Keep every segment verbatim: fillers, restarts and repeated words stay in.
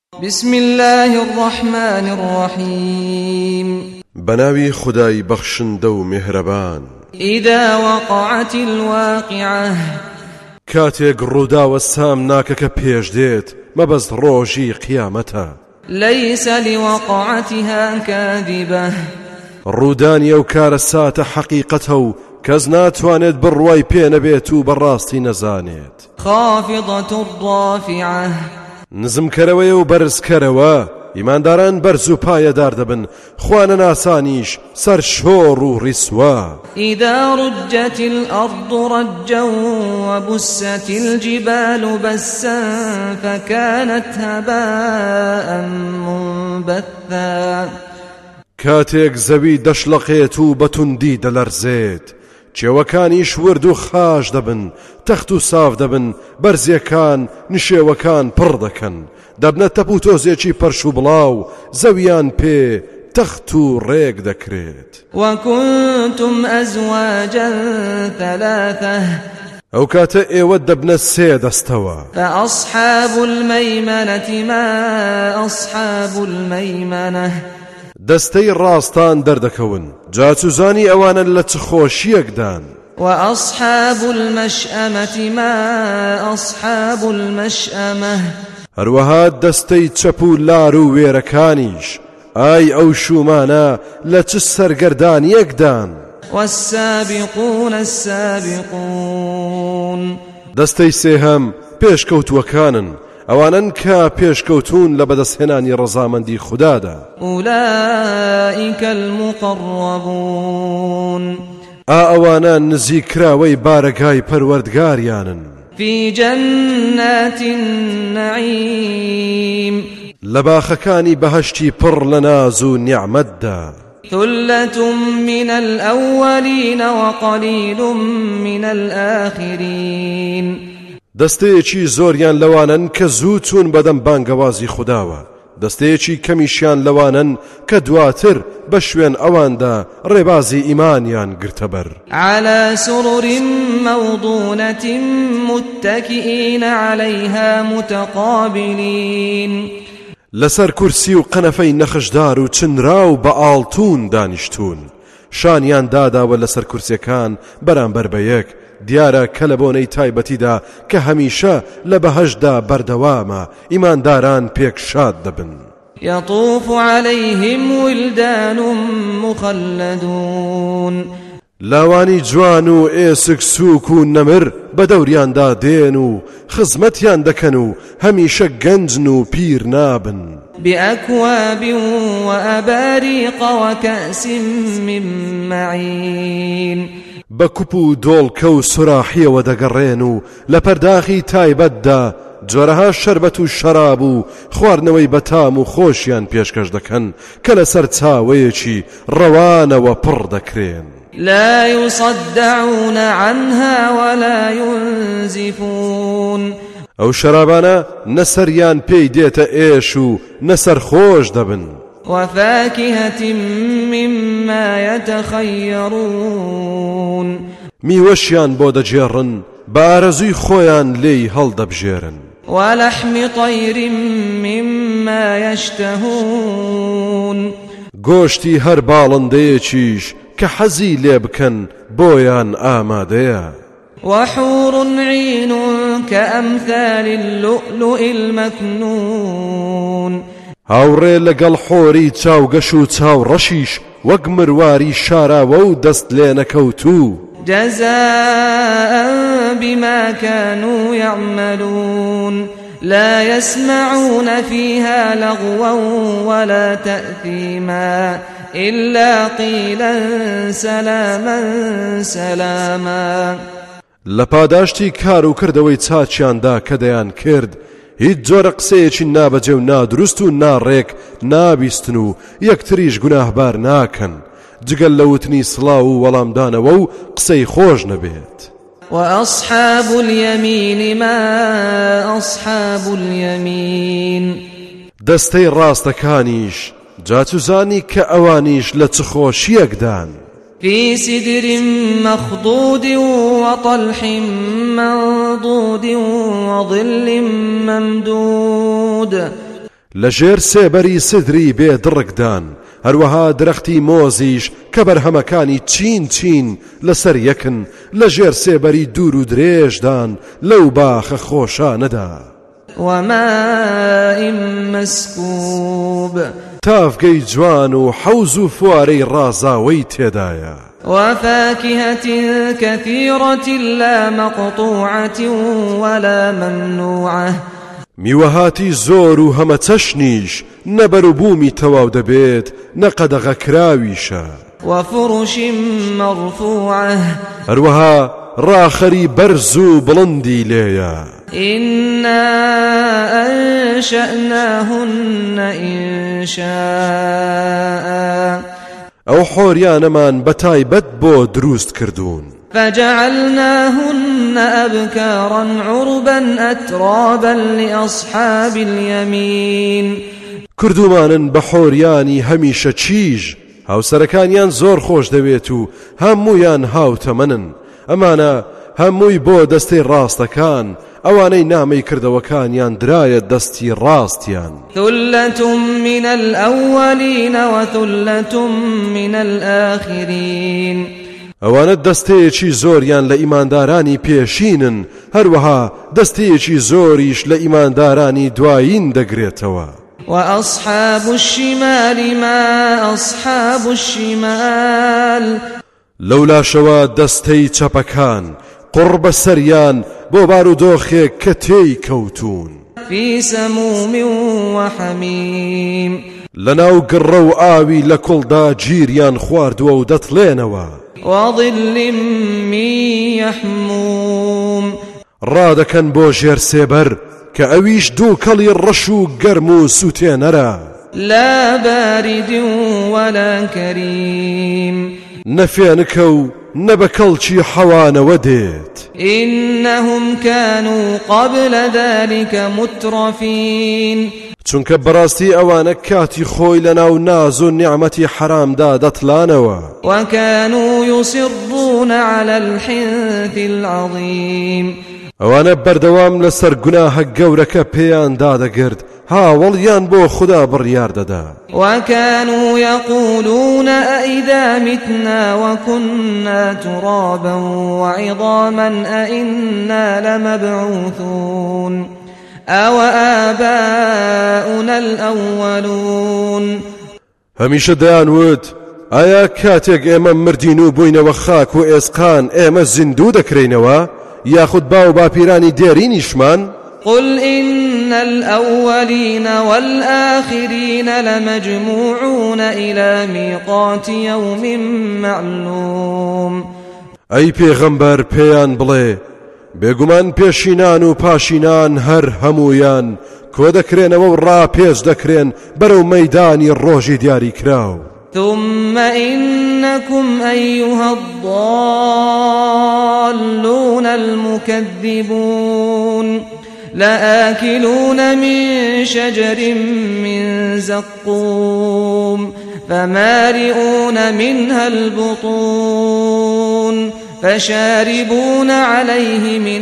بسم الله الرحمن الرحيم بناوي خداي بخشن دو مهربان إذا وقعت الواقعة كاتيك رودا والسام ناكك بيش ديت مبز روجي قيامتها ليس لوقعتها كاذبة رودان يوكار الساعة حقيقته كزنات وانت برواي بين بيتو براستي نزانيت خافضة الرافعة نزم كروي وبرز كروا إيمان داران برزو پايا دار دبن خوان ناسانيش سر شور و رسوا إذا رجت الأرض رجا وبست الجبال بسا فكانت هباء منبثا كاتيك زوي دشلقيتو بتندي دلرزيت چێوەکانیش ورد و خاش دەبن تەخت و ساف دەبن بەرزیەکان نشێوەکان پڕ دەکەن دەبنە تەپ و تۆزێکی پەرش و بڵاو زەویان پێ تەخت و ڕێک دەکرێت وكنتم أزواجا ثلاثة ئەو کاتە ئێوە دەبنە سێ دەستەوە فأصحاب الميمنة ما أصحاب الميمنة دەستەی ڕاستان دەردەکەون جاچوزانی ئەوانە لە چ خۆشیەکدان وأصحاب المشأمة ما أصحاب المشأمة هەروەها دەستەی چەپ و لار و وێرەکانیش ئای ئەو شومانە لە چ سەرگەردانیەکدان والسابقون السابقون دەستەی سێهەم پێشکەوتووەکانن ئەوانن کە پێشکەوتون لە بەدەستهێنانی ڕەزامەندی خوددادا أولئك المقربون ئا ئەوانە نزیکراوەی بارەگای پەروەردگاریانن في جنات النعيم لە باخەکانی بەهەشتی پڕ لە ناز و نیعمەتدا ثلة من الأولين وقليل من الآخرين دەستەیەکی زۆریان لەوانن کە زوو چوون بەدەم بانگەوازی خودداوە دەستەیەکی کەمیشیان لەوانن کە دواتر بە شوێن ئەواندا ڕێبازی ئیمانیان گرتەبەر على سرر موضونة متكئين عليها متقابلين لەسەر کورسی و قەنەفەی نەخشدار و چنراو بە ئاڵتون دانیشتون شانیان داداوە لەسەر کورسیەکان بەرامبەر بە یەک دیارە کە لە بۆنەی تایبەتیدا کە هەمیشە لە بەهەشدا بەردەوامە ئیمانداران پێک شاد دەبن يطوف عليهم ولدان مخلدون لاوانی جوان و ئێسک سووک و نەمر بە دەوریاندا دێن و خزمەتیان دەکەن و هەمیشە گەنجن و پیر نابن بأكواب وأباريق وكأس من معين بەکوپ و دۆڵکە و سوراحیەوە دەگەڕێن و لە پەرداخی تایبەتدا جۆرەها شەربەت و شەراب و خواردنەوەی بەتام و خۆشیان پێشکەش دەکەن کە لەسەر چاوەیەکی ڕەوانەوە پڕ دەکرێن لا يصدعون عنها ولا ينزفون ئەو شەرابانە نەسەریان پێی دێتە ئێش و نەسەر خۆش دەبن وفاكهة مما يتخيرون میوەشیان بۆ دەجێڕن بە ئارەزووی خۆیان لێی هەڵدەبژێرن ولحم طير مما يشتهون گۆشتی هەر باڵندەیەکیش کە حەزی لێ بکەن بۆیان ئامادەیە وحور عين كأمثال اللؤلؤ المكنون هاوڕێ لەگەڵ خۆری چاوگەش و چاوڕەشیش وەک مرواری شاراوە و دەست لێ نەکەوتوو جزاء بما كانوا يعملون لا يسمعون فيها لغوا ولا تأثيما إلا قيلا سلاما سلاما لە پاداشتی کار و کردەوەی چاچیاندا کە دەیان کرد هیچ جۆرە قسەیەکی نابەجێ و نادروست و ناڕێک نابیستن و یەکتریش گوناهبار ناکەن جگەل لە وتنی سڵاو و وەڵامدانەوە و قسەی خۆش نەبێت وأصحاب اليمين ما أصحاب اليمين دەستەی ڕاستەکانیش جاچوزانی کە ئەوانیش لە چ خۆشیەکدان في سدر مخضود وطلح منضود وظل ممدود لەژێر سێبەری سدری بێ دڕکدان هەروەها درەختی مۆزیش کە بەرهەمەکانی چین چین لەسەر یەکن لەژێر سێبەری دوور و درێژدان لەو باخە خۆشانەدا وماء مسكوب تافگەی جوان و حەوز و فوارەی ڕازاوەی تێدایە وفاكهة كثيرة لا مقطوعة ولا ممنوعة میوەهاتی زۆر و هەمە چەشنیش نەبەر و بوومی تەواو دەبێت نەقەدەغە کراویشە وفرش مرفوعة هەروەها ڕاخەری بەرز و بڵندی لێیە إنا أنشأناهن إنشاء ئەو حۆریانەمان بەتایبەت بۆ دروست کردوون فجعلناهن أبكارا عربا أترابا لأصحاب اليمين کردومانن بە حۆریانی هەمیشە چیژ هاوسەرەکانیان زۆر خۆش دەوێت و هەموویان هاوتەمەنن ئەمانە هەمووی بۆ دەستەی ڕاستەکان ئەوانەی نامەی کردەوەکانیان درایە دەستی ڕاستیان ثلة من الأولين وثلة من الآخرين ئەوانە دەستەیەکی زۆریان لە ئیماندارانی پێشینن هەروەها دەستەیەکی زۆریش لە ئیماندارانی دوایین دەگرێتەوە وأصحاب الشمال ما أصحاب الشمال لەولاشەوە دەستەی چەپەکان قڕ بە سەریان بۆ بارودۆخێک کە تێی کەوتون في سموم وحميم لەناو گڕە و ئاوی لە کوڵدا گیریان خواردووە و دەتڵێنەوە وظل من يحموم ڕادەکەن بۆ ژێر سێبەر کە ئەویش دوو کەڵی ڕەش و گەرم و سووتێنەرە لا بارد ولا كريم نەفێنکە و نەبە کەڵکی حەوانەوە دێت إنهم كانوا قبل ذلك مترفين چونکە بەڕاستی ئەوانە کاتی خۆی لەناو ناز و نیعمەتی حرامدا دەتڵانەوە وكانوا يصرون على الحنث العظيم ئەوانە بەردەوام لەسەر گوناهە گەورەکە پێیان دادەگرت هاوڵیان بۆ خوددا بڕیار دەدا وكانوا يقولون أئذا متنا وكنا ترابا وعظاما أئنا لمبعوثون أو آباؤنا الأولون هەمیشە دەیانوت ئایا کاتێک ئێمە مردین و بووینەوە خاک و ئێسقان ئێمە زیندوو دەکرێنەوە یاخود باو باپیرانی دێرینیشمان قل إن الأولين والآخرين لمجموعون إلى ميقات يوم معلوم ئەی پێغەمبەر پێیان بڵێ بێگومان پێشینان و پاشینان هەر هەموویان کۆ دەکرێنەوە و ڕاپێش دەکرێن بەرەو مەیدانی ڕۆژی دیاری کراو ثم إنكم أيها الضالون المكذبون لآكلون من شجر من زقوم فمالئون منها البطون فشاربون عليه من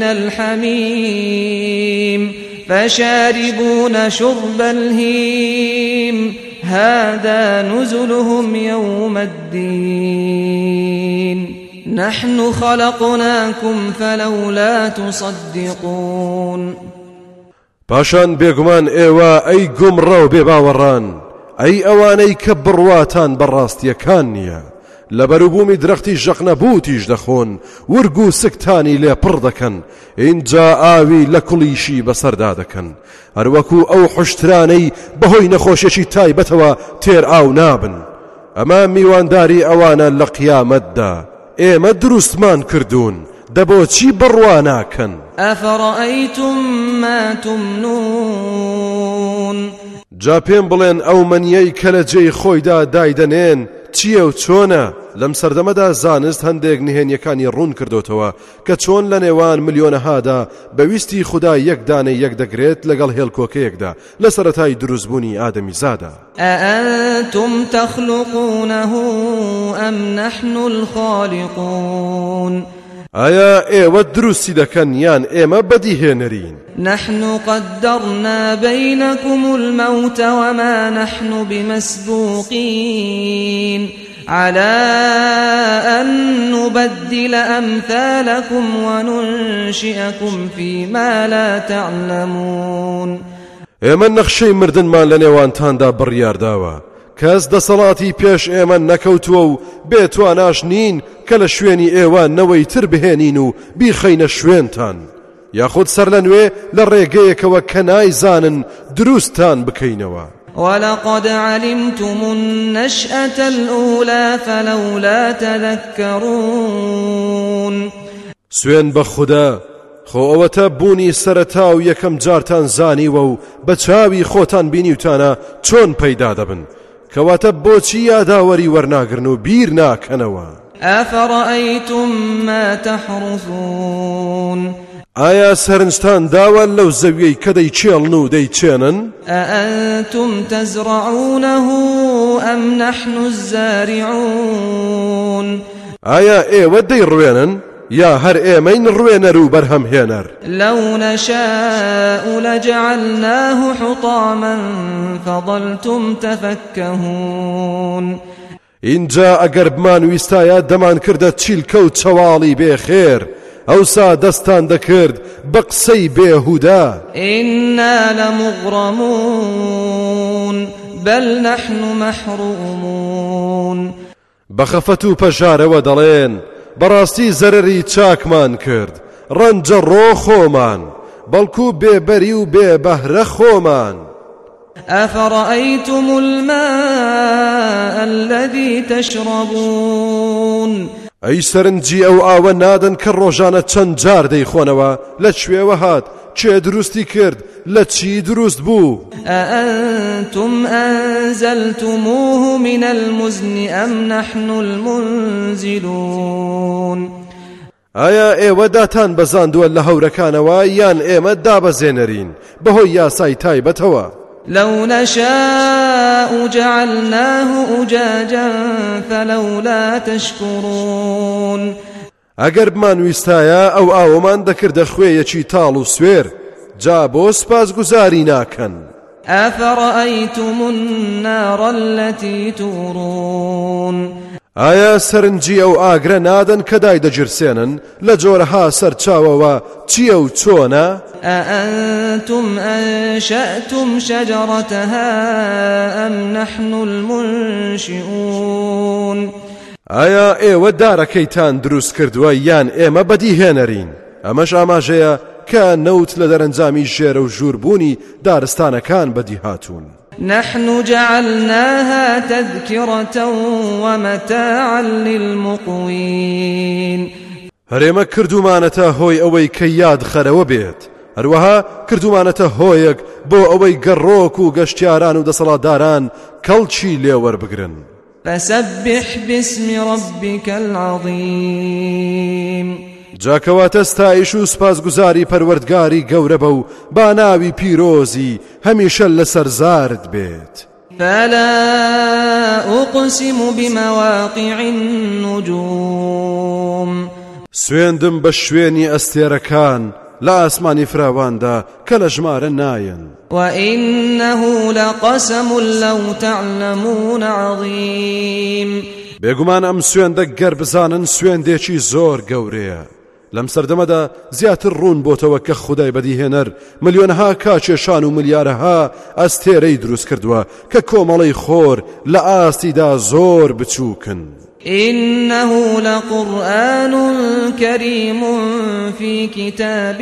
الحميم فشاربون شرب الهيم هذا نزلهم يوم الدين نحن خلقناكم فلولا تصدقون پاشان بێگومان ئێوە ئەی گومڕە و بێباوەڕان ئەی ئەوانەی کە بڕواتان بەڕاستیەکان نییە لە بەروبوومی درەختی ژەقنەبوتیش دەخۆن ورگ و سکتانی لێ پڕ دەکەن اینجا ئاوی لە کوڵیشی بەسەردا دەکەن هەروەکو ئەو حوشترانەی بەهۆی نەخۆشیێکی تایبەتەوە تێر ئاو نابن ئەمە میوانداری ئەوانە لە قیامەتدا ئێمە دروستمان کردوون دەبۆچی بڕوا ناکەن ئەفەڕەئەیتم ما تمنون جا پێم بڵێن ئەو مەنیەی کە لە جێی خۆیدا دایدەنێن چییە و چۆنە لەم سەردەمەدا زانست هەندێک نهێنیەکانی ڕوون کردوتەوە کە چۆن لە نێوان ملیۆنەهادا بەویستی خوددا یەک دانەی یەک دەگرێت لەگەڵ هێلکۆکەیەکدا لە سەرەتای دروستبوونی ئادەمیزادا ئەئەنتم تەخلوقونەه ئەم نەحن الخالیقون ئایا ئێوە دروستی دەکەن یان ئێمە بەدیهێنەرین؟ نحن قدرنا بينكم الموت وما نحن بمسبوقين على أن نبدل أمثالكم وننشئكم فيما لا تعلمون. ئێمە نەخشەی مردنمان لە نێوانتاندا بڕیارداوە، کەس دەسەڵاتی پێش ئێمە نەکەوتووە و بێتواناش نین کە لە شوێنی ئێوە نەوەی تر بهێنین و بیخەینە شوێنتان، یاخود سەر لە نوێ لە ڕێگەیەکەوە کە نایزانن دروستان بکەینەوە. ولقد علمتم النشأة الأولى فلولا تذكرون. سوێن بە خوددا، خۆ ئەوەتە بوونی سەرەتا و یەکەم جارتان زانیوە و بە چاوی خۆتان بینیوتانە چۆن پەیدا دەبن، کەواتە بۆچی یاداوەری وەرناگرن و بیر ناکەنەوە؟ ئەفەڕەئەیتم ما تەحڕثون. ئایا سەرنجتان داوە لەو زەویەی کە دەیچێڵن و دەیچێنن؟ ئەئەنتم تەزرەعونەه ئەم نەحن الزارعون. ئایا ئێوە دەیڕوێنن یا هەر ئێمەین ڕوێنەر و بەرهەمهێنەر؟ لەو نەشاء لەجعلناه حوطاما فظلتم تفكهون. اینجا ئەگەر بمان ویستایە دەمان کردە چیلکە و چەواڵی بێخێر، ئەوسا دەستان دەکرد بە قسەی بێهودا. ئینا لەمغڕەمون بەل نەحن مەحرومون. بەخەفەت و پەژارەوە دەڵێن بەڕاستی زەرەری چاکمان کرد، ڕەنجە ڕۆ خۆمان، بەڵکو بێبەری و بێبەهرە خۆمان. ئەفەڕەئەیتم الماء الذي تشربون. ئەی سەرنجی ئەو ئاوە نادن کە ڕۆژانە چەند جار دەیخۆنەوە، لە کوێوە هات، چێ دروستی کرد، لە چی دروست بوو؟ ئەئەنتم ئەنزەلتموه من المزن ئەم نەحن المنزلون. ئایا ئێوە داتان بەزاندووە لە هەورەکانەوە یان ئێمە دابەزێنەرین بەهۆی یاسای تایبەتەوە؟ لو نشاء جعلناه أجاجا فلولا تشكرون. ئەگەر بمان ویستایە ئەو ئاوەمان دەکردە خوێیەکی تاڵ و سوێر، جا بۆ سپاسگوزاری ناکەن؟ ئەفەڕەئەیتم النار التي تورون. ئایا سەرنجی ئەو ئاگرە نادەن کە دای دەجرسێنن لە جۆرەها سەرچاوەوە چییە و چۆنە؟ ئەئەنتم ئەنشەئتم شەجەرەتەها ئەم نەحن المنشئون. ئایا ئێوە دارەکەیتان دروست کردووە یان ئێمە بەدیهێنەرین؟ ئەمەش ئاماژەیە کە نەوت لە دەرەنجامی ژێرە و ژووربوونی دارستانەکان بەدی هاتوون. نحن جعلناها تذكرة ومتاعا للمقوين. هەرێمە کردومانەتە هۆی ئەوەی کە یاد خەرەوە بێت، هەروەها کردومانەتە هۆیەک بۆ ئەوەی گەڕۆک و گەشتیاران و دەسەڵاتداران کەڵکی لێوەربگرن. فسبح باسم ربك العظيم. جاکەواتە ستایش و سپاسگوزاری پەروەردگاری گەورە بە و با ناوی پیرۆزی هەمیشە لەسەر زارد بێت. فلا أقسم بمواقع النجوم. سوێندم بە شوێنی ئەستێرەکان لە ئاسمانی فراواندا کە لە ژمارە نایەن. وإنه لقسم لو تعلمون عظيم. بێگومان ئەم سوێندە گەر بزانن سوێندێکی زۆر گەورەیە. لەم سەردەمەدا زیاتر ڕوون بۆتەوە کە خودای بەدیهێنەر ملیۆنەها کاکێشان و ملیارەها ئەستێرەی دروست کردووە کە کۆمەڵەی خۆر لە ئاستیدا زۆر بچووکن. إنه لقرآن كريم في كتاب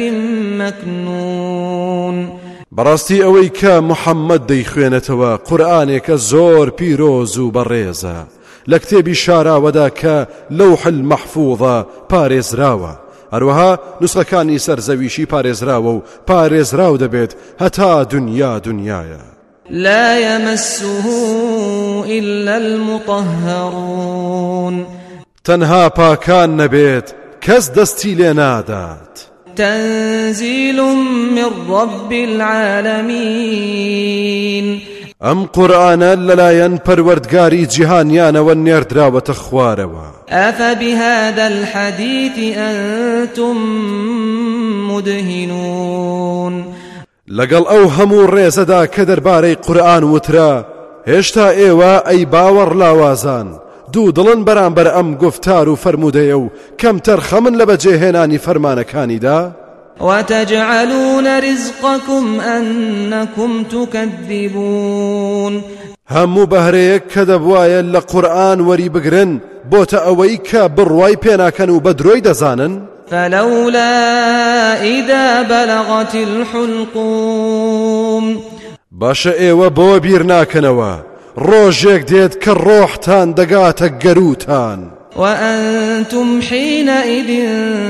مكنون. بەڕاستی ئەوەی کە محەممەد دەیخوێنێتەوە قورئانێکە زۆر پیرۆز و بەڕێزە، لە کتێبی شاراوەدا کە لەوح المەحفوظە پارێزراوە، هەروەها نوسخەکانی سەرزەویشی پارێزراوە و پارێزراو دەبێت هەتا دنیا دنیاە. لا يمسه إلا المطهرون. تەنها پاکان نەبێت کەس دەستی لێ نادات. تنزيل من رب العالمين. ئەم قورئانە لەلایەن پەروەردگاری جیهانیانەوە نێردراوەتە خوارەوە. ئەفەبیهذا الحەدیث ئەنتم مدهنون. لەگەڵ ئەو هەموو ڕێزەدا کە دەربارەی قورئان وترا هێشتا ئێوە ئەی باوەڕ لاوازان دوو دڵن بەرامبەر ئەم گفتار و فەرموودەیە و کەمتەر خەمن لە بەجێهێنانی فەرمانەکانیدا. وتجعلون رزقكم أنكم تكذبون. هەموو بەهرەیەک کە دەبوایە لە قورئان وەری بگرن بۆتە ئەوەی کە بڕوای پێناکەن و بە درۆی دەزانن. فلولا إذا بلغت الحلقوم. باشە ئێوە بۆ بیر ناکەنەوە ڕۆژێک دێت کە ڕۆحتان دەگاتە گەروتان. وأنتم حينئذ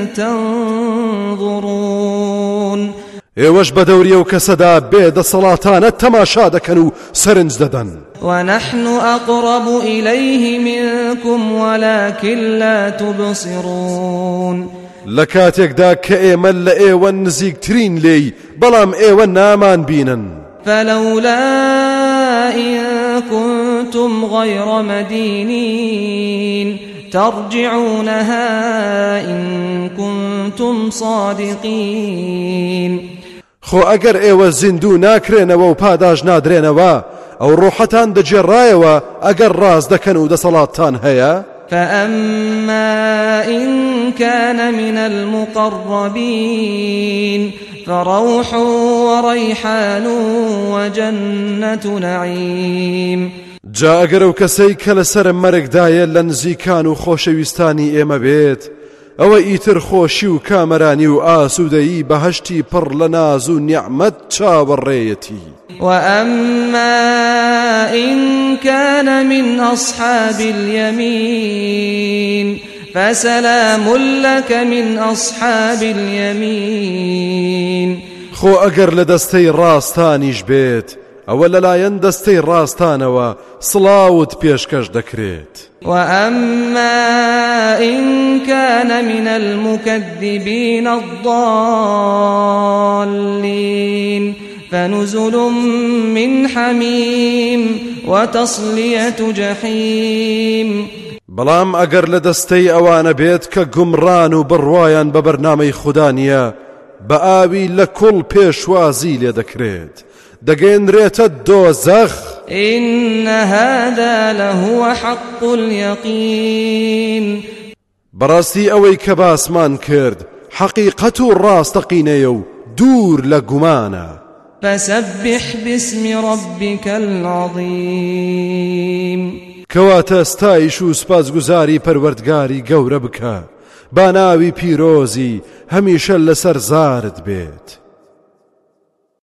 تنظرون. ئێوەش بە دەوری ئەو کەسەدا بێدەسەڵاتانە تەماشا دەکەن و سەرنج دەدەن. ونحن أقرب إليه منكم ولكن لا تبصرون. لە کاتێکدا کە ئێمە لە ئێوە نزیکترین لێی بەڵام ئێوە نامان بینن. فلولا إن كنتم غير مدينين ترجعونها إن كنتم صادقين. خۆ ئەگەر ئێوە زیندوو ناکرێنەوە و پاداش نادرێنەوە ئەو ڕۆحەتان دەجێڕایەوە ئەگەر ڕاست دەکەن و دەسەڵاتتان هەیە. فأما إن كان من المقربين فروح وريحان وجنة نعيم. جا ئەگەر ئەو کەسەی کە لەسەر مەرگدایە لە نزیکان و خۆشەویستانی ئێمە بێت ئەوە ئیتر خۆشی و کامەرانی و ئاسوودەیی بەهەشتی پڕ لە ناز و نیعمەت چاوەڕێیەتی. وأما إن كان من أصحاب اليمين فسلام لك من أصحاب اليمين. خۆ ئەگەر لە دەستەی ڕاستانیش بێت ئەوە لەلایەن دەستەی ڕاستانەوە سڵاوت پێشکەش دەکرێت. وأما إن كان من المكذبين الضالين فنزل من حميم وتصلية جحيم. بەڵام ئەگەر لە دەستەی ئەوانە بێت کە گومڕان و بڕوایان بە بەرنامەی خوددا نییە بە ئاوی لە کوڵ پێشوازی لێ دەکرێت دەگەێنرێتە دۆزەخ. إن هذا لهو حق اليقين. بەڕاستی ئەوەی کە باسمان کرد حەقیقەت و ڕاستەقینەیە و دوور لە گومانە. فسبح باسم ربك العظيم. کەواتە ستایش و سپاسگوزاری پەروەردگاری گەورە بکە با ناوی پیرۆزی هەمیشە لەسەر زارت بێت.